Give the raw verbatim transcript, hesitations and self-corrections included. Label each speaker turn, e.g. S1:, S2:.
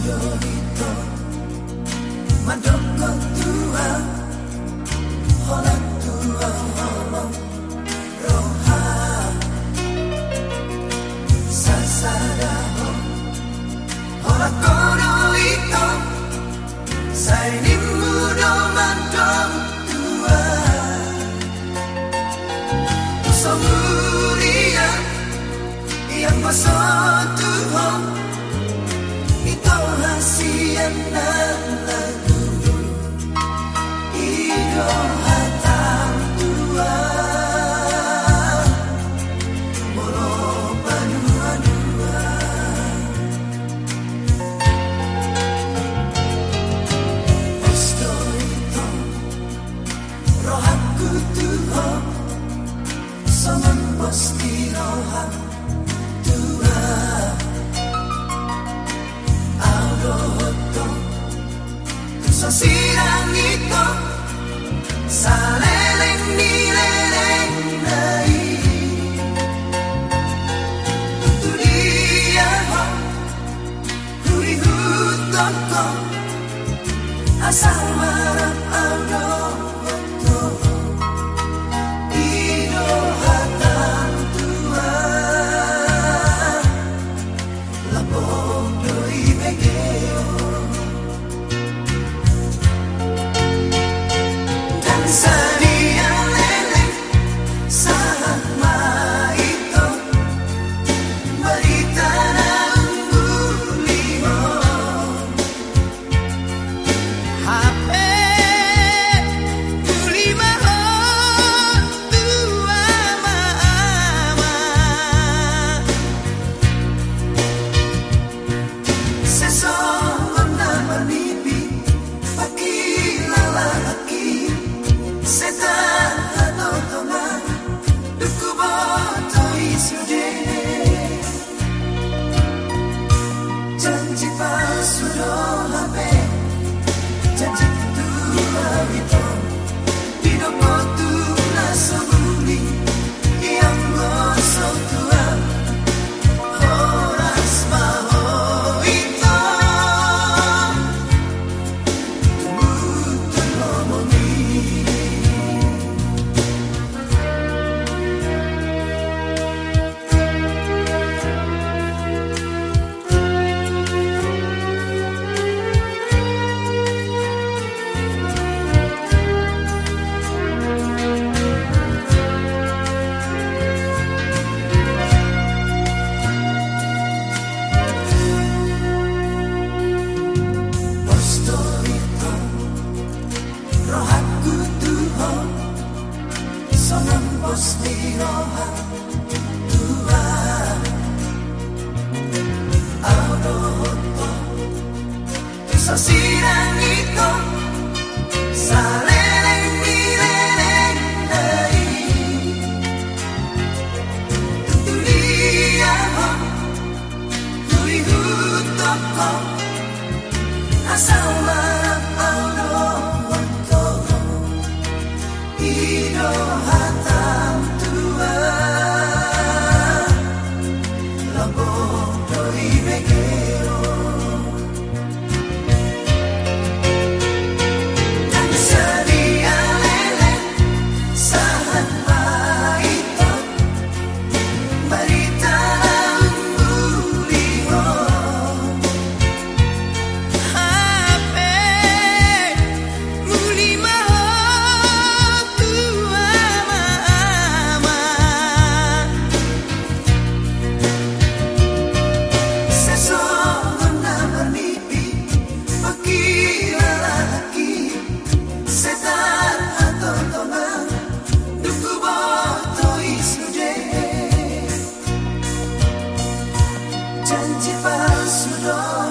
S1: Dito Madoko tua Hola tua Holo Roha Sasada ho Hola kono ito Saini mudo mandok tua Usomuria Yang masuk Tuhan Ito hasian ng lagu Ito hatang tua Molo panua-dua Posto ito Rohaku Tuhan Saman posti rohak tua Auroto Sa sirang ito Sa leleng nileleng nai Tutulia ho Huri-hutot ko Asal marap auroto Ino hatang tua Labog doi begeo Dan sadia lele Sahat maito Berita na ungguliho H P Ulima ho tua mama Sesongon na manibi Pakilalaki Seta hatotona Dukuboto isude Janji palsu do habe Janji tua ito Didoko tuna sobuli Yang gosok tua Horas maho ito Tumutun ngomongin Posto ito Rohaku Tuhan Sonam posti roha tua Auroto Sa sirang ito Sa leleng nileleng nai Tutulia ho Huri-hutot ko Asal marap auroto Ino hatang tua Labog doi begeo Dan sadia lele Sahat maito Berita na ungguliho H P Mulima ho tua mama Sesongon na manibi Pakilalaki Setar hatotona Dukuboto isude Janji palsu do